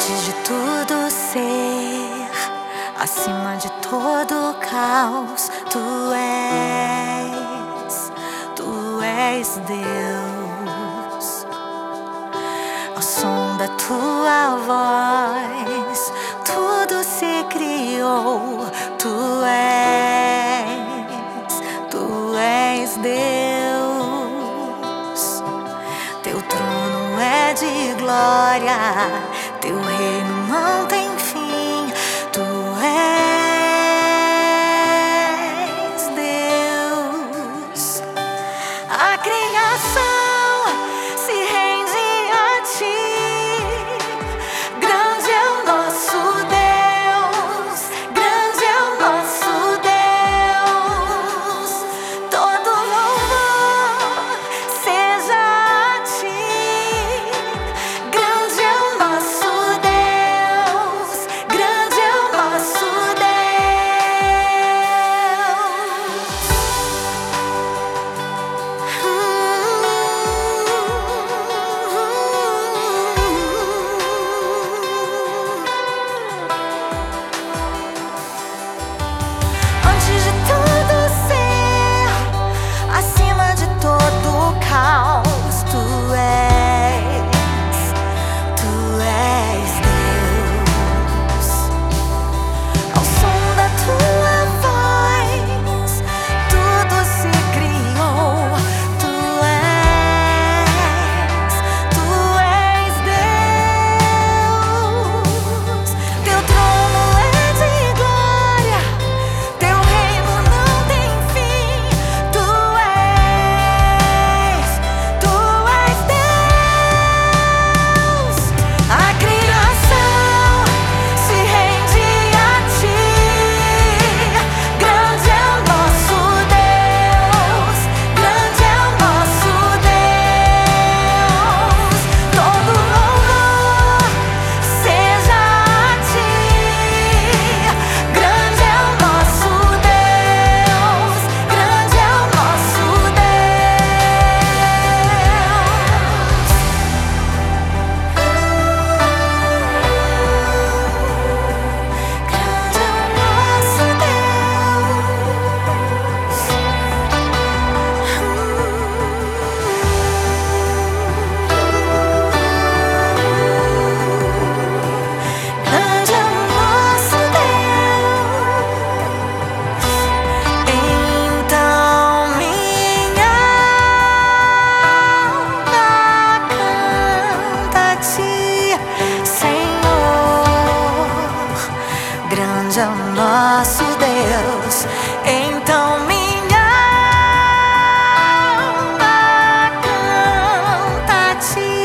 Antes de tudo ser, acima de todo caos, tu és Deus. Ao som da tua voz, tudo se criou. Tu és Deus. Teu trono é de glória, teu reino não tem fim. Tu és Deus. A criação se rende a ti. Grande é o nosso Deus, grande é o nosso Deus. Todo louvor seja a ti. Grande é o nosso Deus, grande é o nosso Deus. Antes de tudo ser, acima de todo caos, tu és Deus. Ao som da tua voz, tudo se criou. Tu és Deus. Teu trono é de glória, teu reino não tem fim. Tu és Deus. A criação se rende a ti. Grande é o nosso Deus, grande é o nosso Deus. Todo louvor seja a ti. Grande é o nosso Deus, grande é o nosso Deus. Grande é o nosso Deus. Grande é o nosso Deus. Então minha alma canta a ti, Senhor. Grande é o nosso Deus. Então minha alma canta a ti,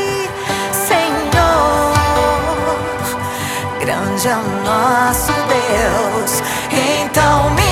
Senhor. Grande é o nosso Deus. Então